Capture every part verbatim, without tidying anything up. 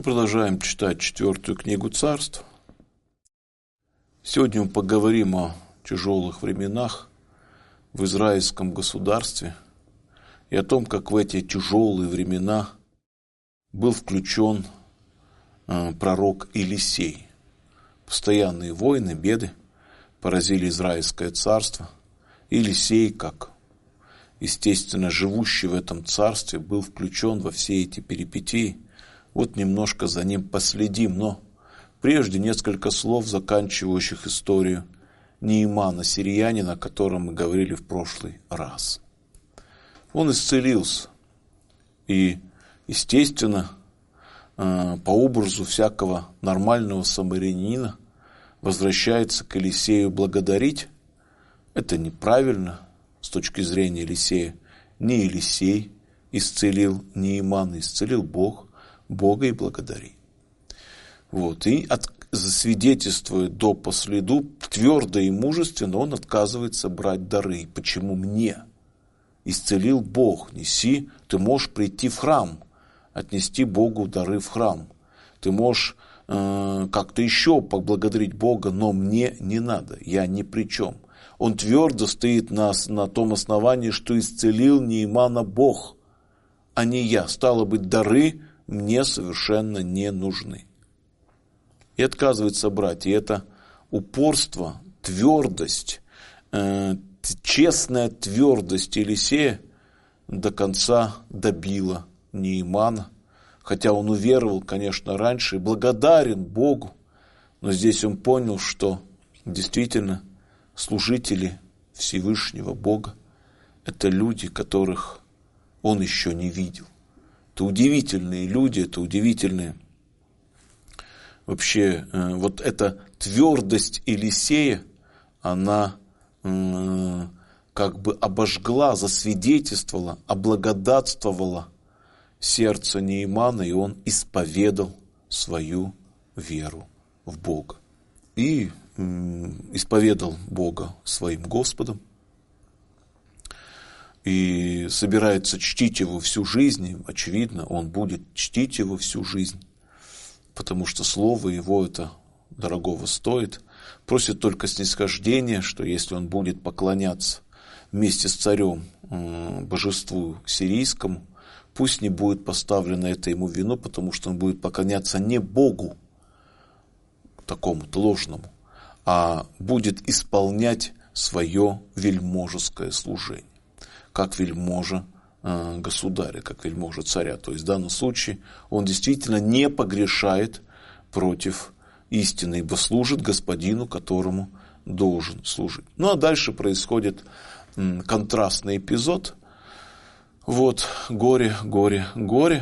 продолжаем читать четвертую книгу Царств. Сегодня мы поговорим о тяжелых временах в израильском государстве и о том, как в эти тяжелые времена был включен э, пророк Елисей. Постоянные войны, беды поразили Израильское царство. Елисей, как, естественно, живущий в этом царстве, был включен во все эти перипетии. Вот немножко за ним последим, но прежде несколько слов, заканчивающих историю Неимана, сириянина, о котором мы говорили в прошлый раз. Он исцелился, и, естественно, по образу всякого нормального самарянина возвращается к Елисею благодарить. Это неправильно с точки зрения Елисея. Не Елисей исцелил Неимана, исцелил Бог. Бога и благодари. Вот. И от, засвидетельствует до последу, твердо и мужественно он отказывается брать дары. Почему мне? Исцелил Бог, неси, ты можешь прийти в храм, отнести Богу дары в храм. Ты можешь э, как-то еще поблагодарить Бога, но мне не надо, я ни при чем. Он твердо стоит на, на том основании, что исцелил Неимана Бог, а не я. Стало быть, дары мне совершенно не нужны. И отказывается брать. И это упорство, твердость, э, честная твердость Елисея до конца добила Неимана. Хотя он уверовал, конечно, раньше и благодарен Богу. Но здесь он понял, что действительно служители Всевышнего Бога – это люди, которых он еще не видел. Это удивительные люди, это удивительные. Вообще, э, вот эта твердость Елисея, она э, как бы обожгла, засвидетельствовала, облагодатствовала сердце Неимана, и он исповедал свою веру в Бога. И э, исповедал Бога своим Господом. И собирается чтить его всю жизнь, и, очевидно, он будет чтить его всю жизнь, потому что слово его это дорогого стоит. Просит только снисхождения, что если он будет поклоняться вместе с царем э, божеству сирийскому, пусть не будет поставлено это ему в вину, потому что он будет поклоняться не Богу, такому-то ложному, а будет исполнять свое вельможеское служение. Как вельможа э, государя, как вельможа царя. То есть в данном случае он действительно не погрешает против истины, ибо служит господину, которому должен служить. Ну а дальше происходит м, контрастный эпизод. Вот горе, горе, горе.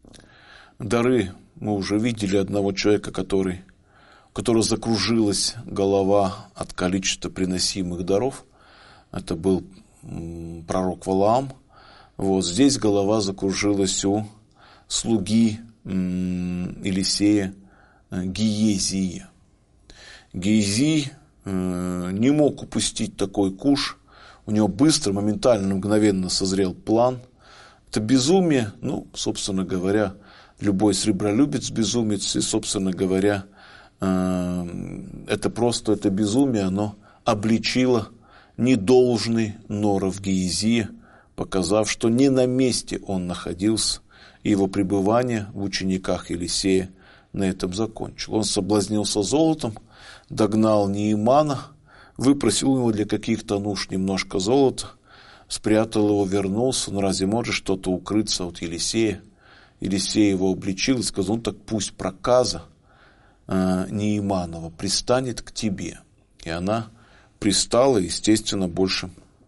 Дары мы уже видели одного человека, который, у которого закружилась голова от количества приносимых даров. Это был пророк Валаам. Вот здесь голова закружилась у слуги Елисея Гиезия. Гиезий не мог упустить такой куш. У него быстро, моментально, мгновенно созрел план. Это безумие, ну, собственно говоря, любой сребролюбец безумец, и, собственно говоря, это просто, это безумие, оно обличило недолжный норов Гиезия, показав, что не на месте он находился, и его пребывание в учениках Елисея на этом закончил. Он соблазнился золотом, догнал Неимана, выпросил его для каких-то нужд немножко золота, спрятал его, вернулся. Но разве может что-то укрыться от Елисея? Елисей его обличил и сказал: ну так пусть проказа э, Неиманова пристанет к тебе. И она пристала, естественно, больше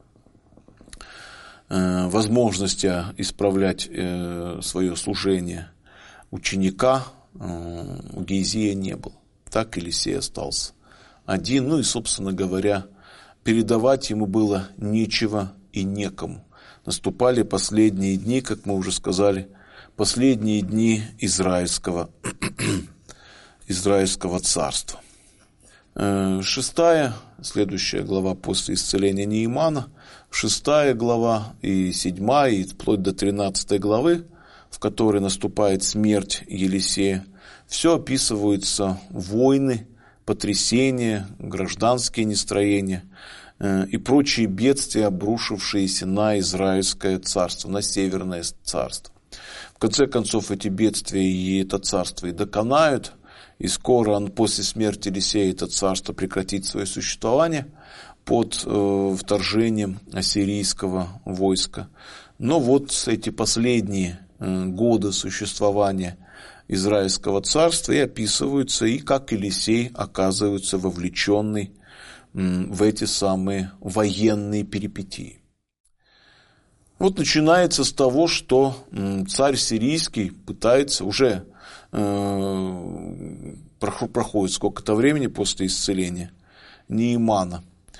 э, возможности исправлять э, свое служение ученика э, у Гиезия не было. Так Елисей остался один. Ну и, собственно говоря, передавать ему было нечего и некому. Наступали последние дни, как мы уже сказали, последние дни израильского, израильского царства. Шестая, следующая глава после исцеления Неимана, шестая глава и седьмая, и вплоть до тринадцатой главы, в которой наступает смерть Елисея, все описываются войны, потрясения, гражданские нестроения и прочие бедствия, обрушившиеся на Израильское царство, на Северное царство. В конце концов, эти бедствия и это царство и доконают, и скоро после смерти Елисея это царство прекратит свое существование под э, вторжением ассирийского войска. Но вот эти последние э, годы существования Израильского царства и описываются, и как Елисей оказывается вовлеченный э, в эти самые военные перипетии. Вот начинается с того, что э, царь сирийский пытается уже э, проходит сколько-то времени после исцеления Неимана.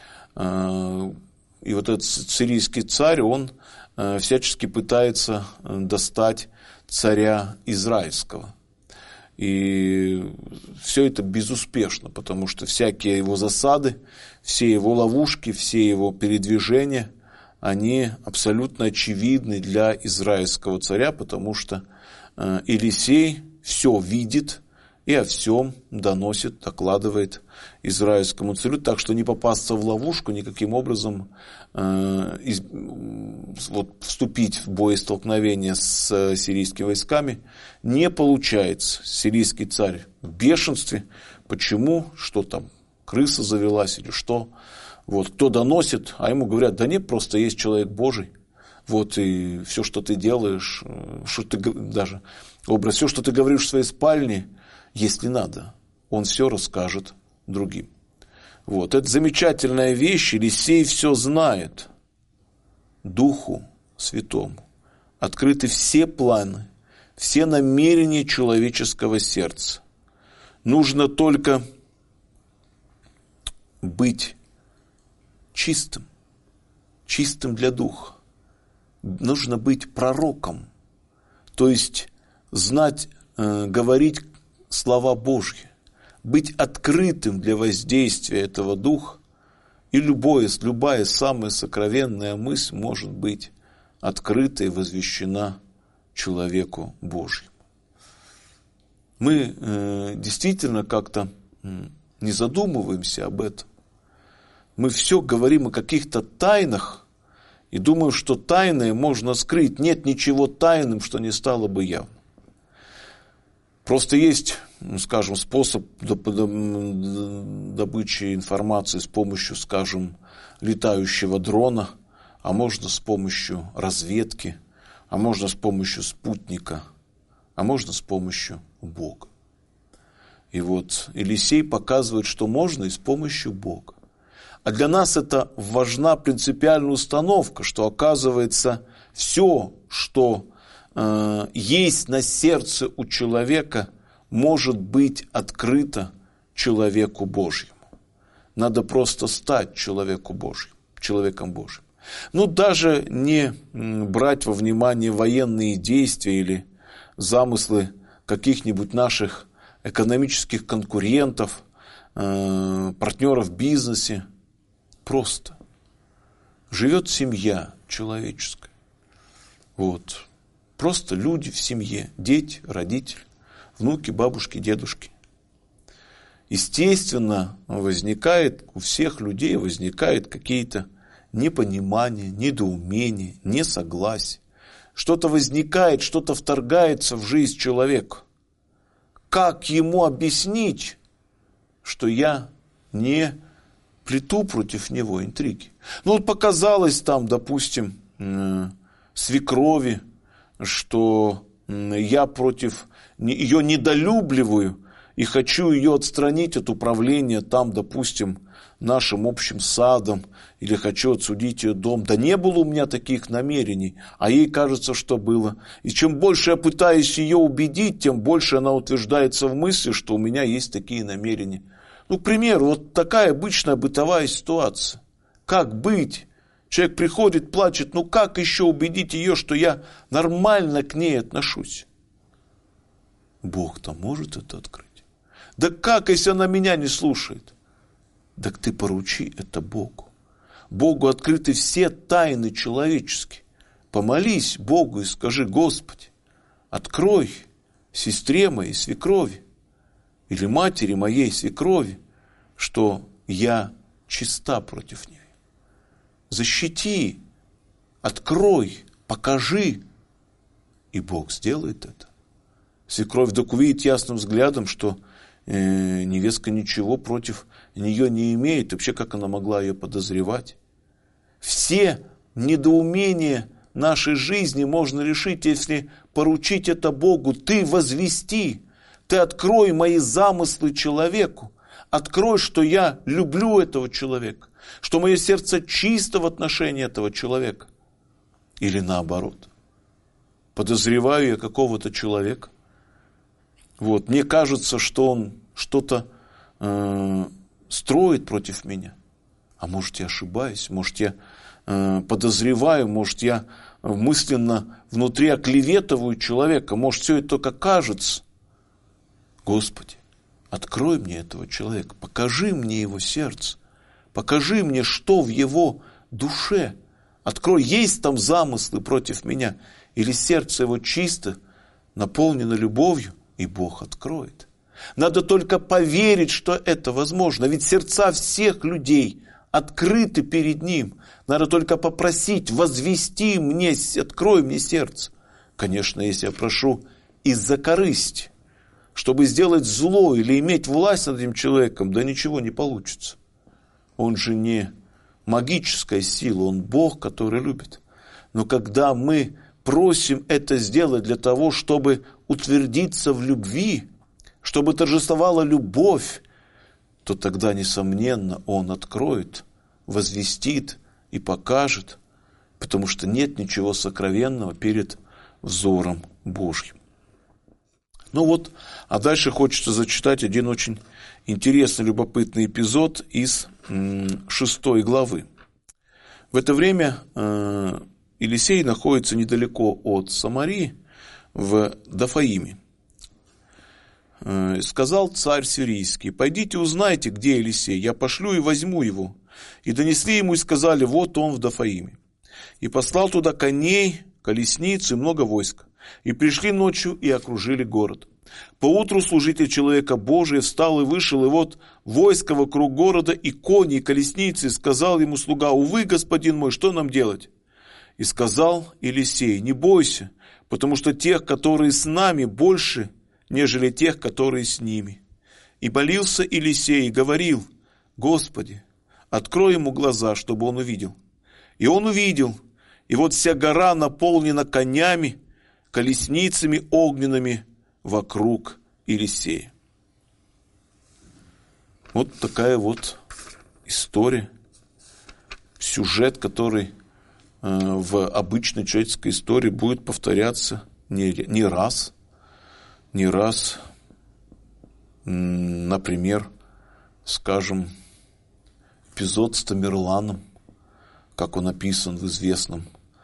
И вот этот сирийский царь, он всячески пытается достать царя израильского. И все это безуспешно, потому что всякие его засады, все его ловушки, все его передвижения, они абсолютно очевидны для израильского царя, потому что Елисей все видит и о всем доносит, докладывает израильскому царю, так что не попасться в ловушку, никаким образом э, из, вот, вступить в боестолкновение с сирийскими войсками не получается. Сирийский царь в бешенстве. Почему? Что там, крыса завелась или что? Вот, кто доносит, а ему говорят, да нет, просто есть человек Божий. Вот, и все, что ты делаешь, что ты даже образ, все, что ты говоришь в своей спальне, если надо, он все расскажет другим. Вот, это замечательная вещь, Елисей все знает. Духу Святому открыты все планы, все намерения человеческого сердца. Нужно только быть чистым, чистым для духа. Нужно быть пророком, то есть знать, э, говорить слова Божьи, быть открытым для воздействия этого духа, и любое, любая самая сокровенная мысль может быть открыта и возвещена человеку Божьему. Мы э, действительно как-то э, не задумываемся об этом. Мы все говорим о каких-то тайнах и думаем, что тайное можно скрыть. Нет ничего тайным, что не стало бы явным. Просто есть, скажем, способ добычи информации с помощью, скажем, летающего дрона, а можно с помощью разведки, а можно с помощью спутника, а можно с помощью Бога. И вот Елисей показывает, что можно и с помощью Бога. А для нас это важна принципиальная установка, что оказывается все, что э, есть на сердце у человека, может быть открыто человеку Божьему. Надо просто стать человеку Божьим, человеком Божьим. Ну, даже не брать во внимание военные действия или замыслы каких-нибудь наших экономических конкурентов, э, партнеров в бизнесе. Просто живет семья человеческая. Вот. Просто люди в семье, дети, родители, внуки, бабушки, дедушки. Естественно, возникает, у всех людей возникают какие-то непонимания, недоумения, несогласия. Что-то возникает, что-то вторгается в жизнь человека. Как ему объяснить, что я не плету против него интриги? Ну, вот показалось там, допустим, свекрови, что я против ее недолюбливаю и хочу ее отстранить от управления там, допустим, нашим общим садом, или хочу отсудить ее дом. Да не было у меня таких намерений, а ей кажется, что было. И чем больше я пытаюсь ее убедить, тем больше она утверждается в мысли, что у меня есть такие намерения. Ну, к примеру, вот такая обычная бытовая ситуация. Как быть? Человек приходит, плачет, ну как еще убедить ее, что я нормально к ней отношусь? Бог-то может это открыть. Да как, если она меня не слушает? Так ты поручи это Богу. Богу открыты все тайны человеческие. Помолись Богу и скажи: Господи, открой сестре моей свекрови или матери моей свекрови, что я чиста против нее. Защити, открой, покажи, и Бог сделает это. Свекровь вдруг увидит ясным взглядом, что э, невестка ничего против нее не имеет. Вообще, как она могла ее подозревать? Все недоумения нашей жизни можно решить, если поручить это Богу. Ты возвести, ты открой мои замыслы человеку. Открой, что я люблю этого человека, что мое сердце чисто в отношении этого человека. Или наоборот. Подозреваю я какого-то человека. Вот, мне кажется, что он что-то э, строит против меня. А может, я ошибаюсь, может, я э, подозреваю, может, я мысленно внутри оклеветываю человека, может, все это только кажется. Господи, открой мне этого человека, покажи мне его сердце, покажи мне, что в его душе. Открой, есть там замыслы против меня, или сердце его чисто, наполнено любовью, и Бог откроет. Надо только поверить, что это возможно. Ведь сердца всех людей открыты перед Ним. Надо только попросить, возвести мне, открой мне сердце. Конечно, если я прошу из-за корысти, чтобы сделать зло или иметь власть над этим человеком, да ничего не получится. Он же не магическая сила, он Бог, который любит. Но когда мы просим это сделать для того, чтобы утвердиться в любви, чтобы торжествовала любовь, то тогда, несомненно, Он откроет, возвестит и покажет, потому что нет ничего сокровенного перед взором Божьим. Ну вот, а дальше хочется зачитать один очень интересный, любопытный эпизод из м, шестой главы. В это время э, Елисей находится недалеко от Самарии, в Дафаиме. Сказал царь сирийский: пойдите узнайте, где Елисей, я пошлю и возьму его. И донесли ему и сказали: вот он в Дафаиме. И послал туда коней, колесниц и много войск. И пришли ночью и окружили город. Поутру служитель человека Божия встал и вышел, и вот войско вокруг города, и кони, и колесницы. И сказал ему слуга: увы, господин мой, что нам делать? И сказал Елисей: не бойся, потому что тех, которые с нами, больше, нежели тех, которые с ними. И молился Елисей и говорил: Господи, открой ему глаза, чтобы он увидел. И он увидел, и вот вся гора наполнена конями, колесницами огненными вокруг Елисея. Вот такая вот история, сюжет, который в обычной человеческой истории будет повторяться не, не раз, не раз. Например, скажем, эпизод с Тамерланом, как он описан в известном,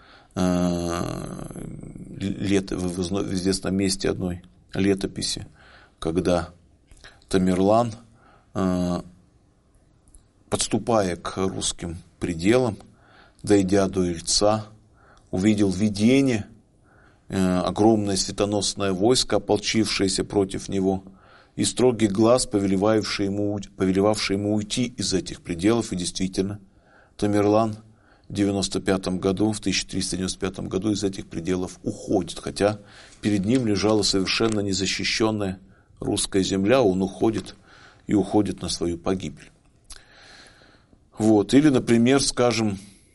э, лето, в известном месте одной летописи, когда Тамерлан, э, подступая к русским пределам, дойдя до Ильца, увидел видение, э, огромное светоносное войско, ополчившееся против него, и строгий глаз, повелевавший ему, повелевавший ему уйти из этих пределов. И действительно, Тамерлан в девяносто пятом году, в тысяча триста девяносто пятом году из этих пределов уходит, хотя перед ним лежала совершенно незащищенная русская земля, он уходит и уходит на свою погибель. Вот. Или, например, скажем,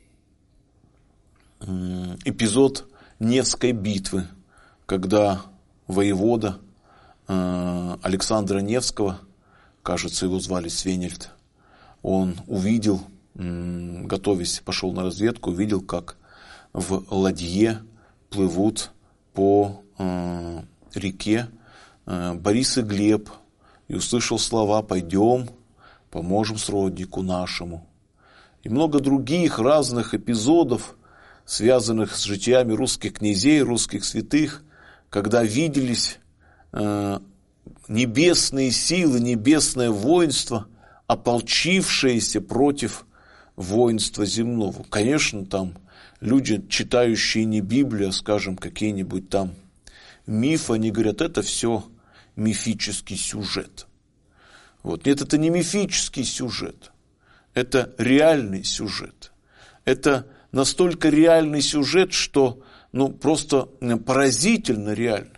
эпизод Невской битвы, когда воевода Александра Невского, кажется, его звали Свенельд, он увидел, готовясь, пошел на разведку, увидел, как в ладье плывут по реке Борис и Глеб, и услышал слова: «Пойдем, поможем сроднику нашему». И много других разных эпизодов, связанных с житиями русских князей, русских святых, когда виделись э, небесные силы, небесное воинство, ополчившееся против воинства земного. Конечно, там люди, читающие не Библию, а, скажем, какие-нибудь там мифы, они говорят, это все мифический сюжет. Вот. Нет, это не мифический сюжет, это реальный сюжет. Это настолько реальный сюжет, что ну, просто поразительно реальный.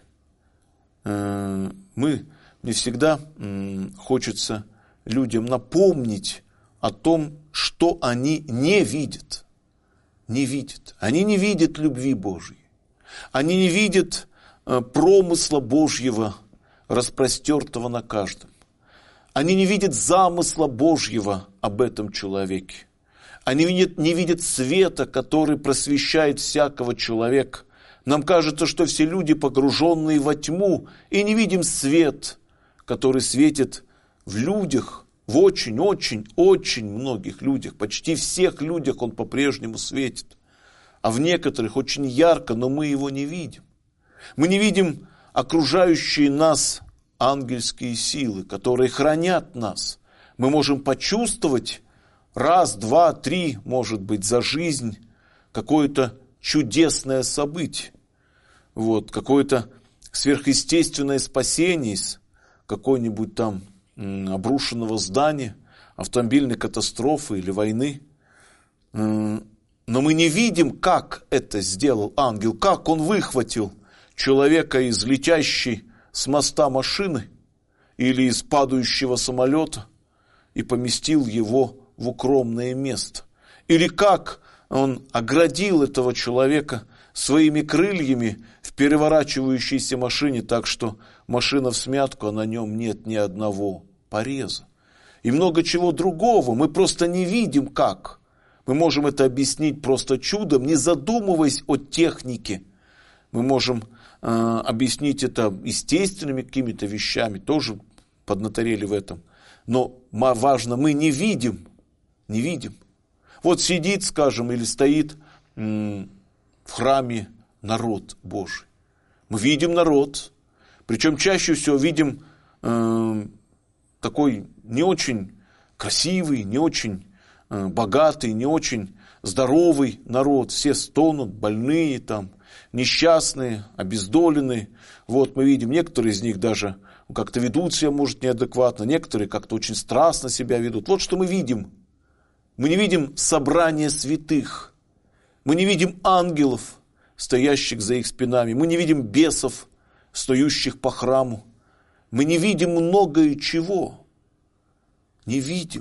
Мы, мне всегда хочется людям напомнить о том, что они не видят. Не видят. Они не видят любви Божьей. Они не видят промысла Божьего, распростертого на каждом. Они не видят замысла Божьего об этом человеке. Они видят, не видят света, который просвещает всякого человека. Нам кажется, что все люди погруженные во тьму, и не видим свет, который светит в людях, в очень-очень-очень многих людях, почти всех людях он по-прежнему светит. А в некоторых очень ярко, но мы его не видим. Мы не видим окружающие нас ангельские силы, которые хранят нас. Мы можем почувствовать раз, два, три, может быть, за жизнь какое-то чудесное событие. Вот, какое-то сверхъестественное спасение из какой-нибудь там обрушенного здания, автомобильной катастрофы или войны. Но мы не видим, как это сделал ангел, как он выхватил человека из летящей с моста машины или из падающего самолета и поместил его в укромное место. Или как он оградил этого человека своими крыльями в переворачивающейся машине, так что машина всмятку, а на нем нет ни одного пореза. И много чего другого. Мы просто не видим, как. Мы можем это объяснить просто чудом, не задумываясь о технике. Мы можем э, объяснить это естественными какими-то вещами, тоже поднаторели в этом. Но важно, мы не видим, не видим. Вот сидит, скажем, или стоит м, в храме народ Божий. Мы видим народ, причем чаще всего видим э, такой не очень красивый, не очень э, богатый, не очень здоровый народ. Все стонут, больные там, несчастные, обездоленные. Вот мы видим, некоторые из них даже как-то ведут себя, может, неадекватно, некоторые как-то очень страстно себя ведут. Вот что мы видим. Мы не видим собрания святых. Мы не видим ангелов, стоящих за их спинами. Мы не видим бесов, стоящих по храму. Мы не видим многое чего. Не видим.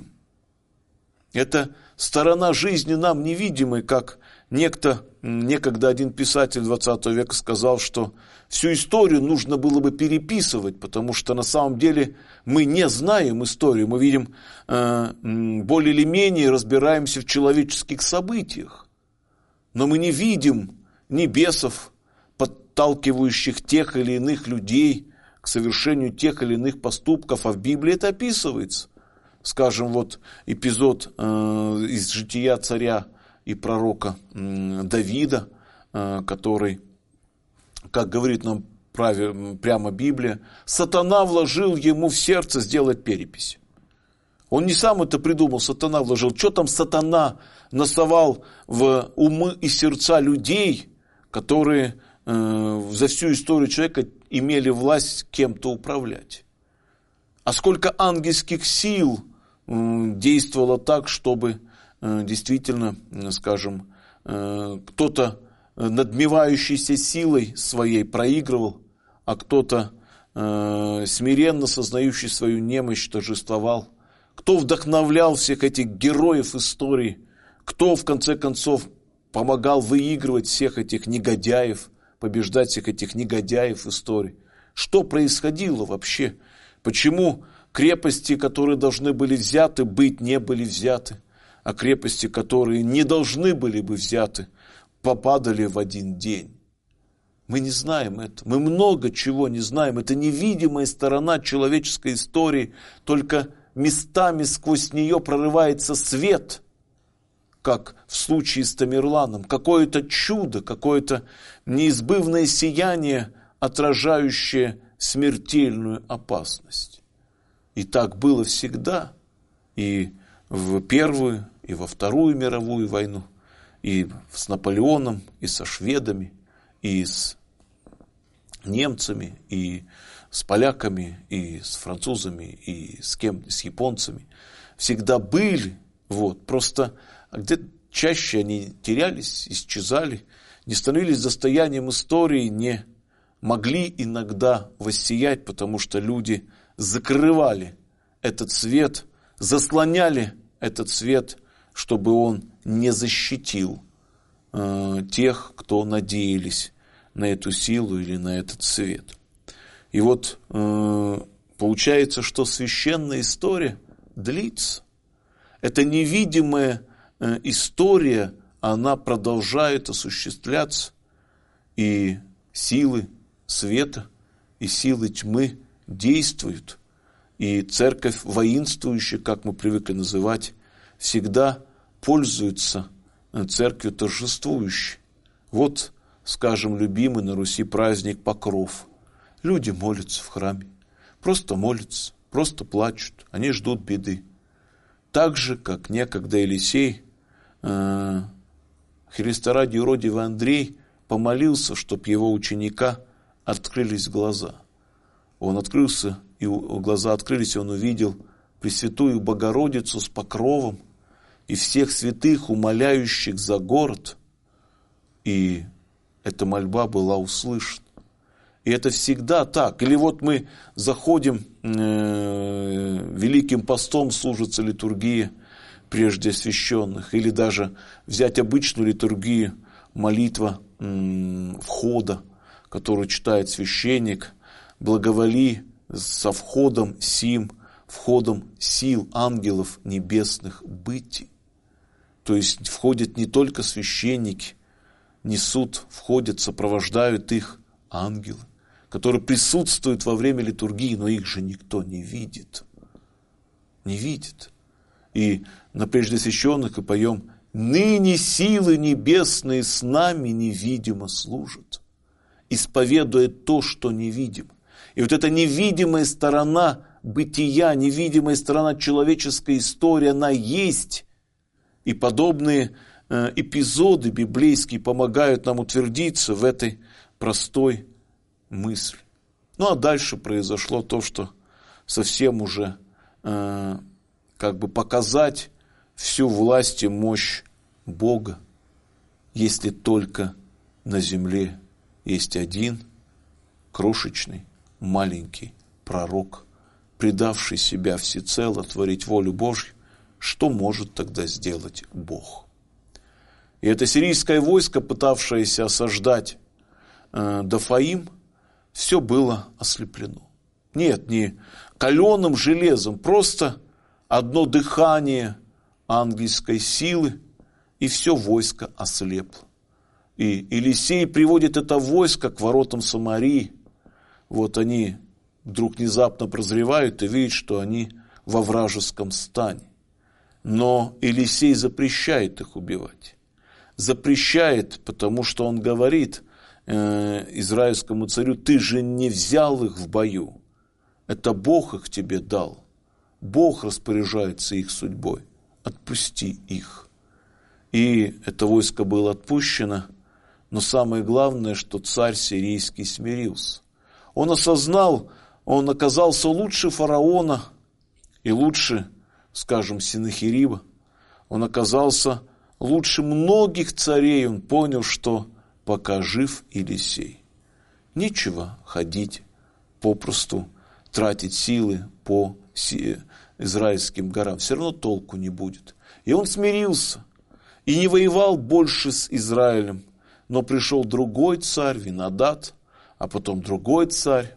Это сторона жизни нам невидимая, как некто, некогда один писатель двадцатого века сказал, что всю историю нужно было бы переписывать, потому что на самом деле мы не знаем историю, мы видим э, более или менее разбираемся в человеческих событиях, но мы не видим ни бесов, подталкивающих тех или иных людей к совершению тех или иных поступков, а в Библии это описывается. Скажем, вот эпизод э, из жития царя и пророка э, Давида, э, который, как говорит нам праве, прямо Библия, сатана вложил ему в сердце сделать перепись. Он не сам это придумал, сатана вложил. Что там сатана насовал в умы и сердца людей, которые э, за всю историю человека имели власть кем-то управлять? А сколько ангельских сил действовало так, чтобы действительно, скажем, кто-то надмевающейся силой своей проигрывал, а кто-то смиренно сознающий свою немощь торжествовал. Кто вдохновлял всех этих героев истории, кто в конце концов помогал выигрывать всех этих негодяев, побеждать всех этих негодяев истории. Что происходило вообще? Почему крепости, которые должны были взяты быть, не были взяты, а крепости, которые не должны были бы взяты, попадали в один день? Мы не знаем это. Мы много чего не знаем. Это невидимая сторона человеческой истории, только местами сквозь нее прорывается свет, как в случае с Тамерланом. Какое-то чудо, какое-то неизбывное сияние, отражающее смертельную опасность. И так было всегда, и в Первую, и во Вторую мировую войну, и с Наполеоном, и со шведами, и с немцами, и с поляками, и с французами, и с кем, с японцами. Всегда были, вот, просто где-то чаще они терялись, исчезали, не становились достоянием истории, не могли иногда воссиять, потому что люди закрывали этот свет, заслоняли этот свет, чтобы он не защитил э, тех, кто надеялись на эту силу или на этот свет. И вот э, получается, что священная история длится. Это невидимая э, история, она продолжает осуществляться, и силы света и силы тьмы действуют. И церковь воинствующая, как мы привыкли называть, всегда пользуется церковью торжествующей. Вот, скажем, любимый на Руси праздник Покров. Люди молятся в храме, просто молятся, просто плачут, они ждут беды. Так же, как некогда Елисей, э, Христа ради юродивый Андрей, помолился, чтобы его ученика открылись глаза. Он открылся, и глаза открылись, и он увидел Пресвятую Богородицу с покровом и всех святых, умоляющих за город. И эта мольба была услышана. И это всегда так. Или вот мы заходим, э, Великим постом служится литургия прежде освященных, или даже взять обычную литургию, молитва э, входа, которую читает священник: «Благоволи со входом сим, входом сил ангелов небесных бытий». То есть входят не только священники, несут, входят, сопровождают их ангелы, которые присутствуют во время литургии, но их же никто не видит. Не видит. И на преждесвященных и поем: «Ныне силы небесные с нами невидимо служат», исповедуя то, что невидимо. И вот эта невидимая сторона бытия, невидимая сторона человеческой истории, она есть. И подобные э, эпизоды библейские помогают нам утвердиться в этой простой мысли. Ну а дальше произошло то, что совсем уже э, как бы показать всю власть и мощь Бога, если только на земле есть один крошечный, маленький пророк, предавший себя всецело творить волю Божью. Что может тогда сделать Бог? И это сирийское войско, пытавшееся осаждать э, Дафаим, все было ослеплено. Нет, не каленым железом, просто одно дыхание ангельской силы, и все войско ослепло. И Елисей приводит это войско к воротам Самарии. Вот они вдруг внезапно прозревают и видят, что они во вражеском стане. Но Елисей запрещает их убивать. Запрещает, потому что он говорит э, израильскому царю: ты же не взял их в бою. Это Бог их тебе дал. Бог распоряжается их судьбой. Отпусти их. И это войско было отпущено. Но самое главное, что царь сирийский смирился. Он осознал, он оказался лучше фараона и лучше, скажем, Сенахериба. Он оказался лучше многих царей. Он понял, что пока жив Елисей, нечего ходить, попросту тратить силы по израильским горам. Все равно толку не будет. И он смирился и не воевал больше с Израилем. Но пришел другой царь, Винадат, а потом другой царь,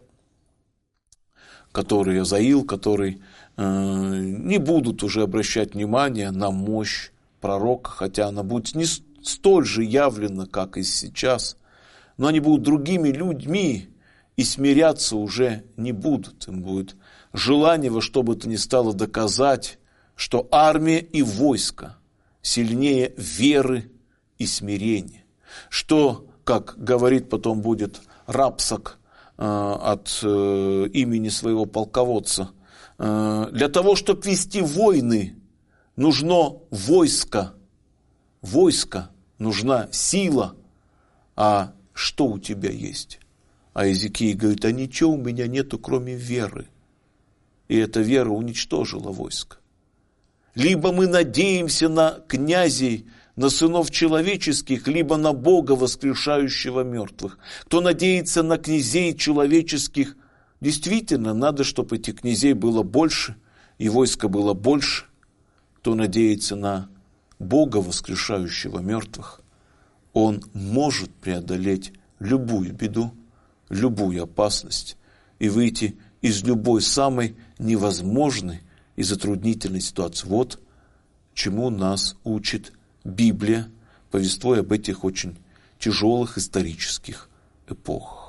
который Азаил, который э, не будут уже обращать внимание на мощь пророка, хотя она будет не столь же явлена, как и сейчас, но они будут другими людьми и смиряться уже не будут. Им будет желание во что бы то ни стало доказать, что армия и войско сильнее веры и смирения. Что, как говорит потом будет Рапсак э, от э, имени своего полководца, э, для того, чтобы вести войны, нужно войско. Войско, нужна сила. А что у тебя есть? А Иезекииль говорит, а ничего у меня нету, кроме веры. И эта вера уничтожила войско. Либо мы надеемся на князей, на сынов человеческих, либо на Бога, воскрешающего мертвых. Кто надеется на князей человеческих, действительно, надо, чтобы этих князей было больше, и войска было больше. Кто надеется на Бога, воскрешающего мертвых, он может преодолеть любую беду, любую опасность и выйти из любой самой невозможной и затруднительной ситуации. Вот чему нас учит Библия, повествуя об этих очень тяжелых исторических эпохах.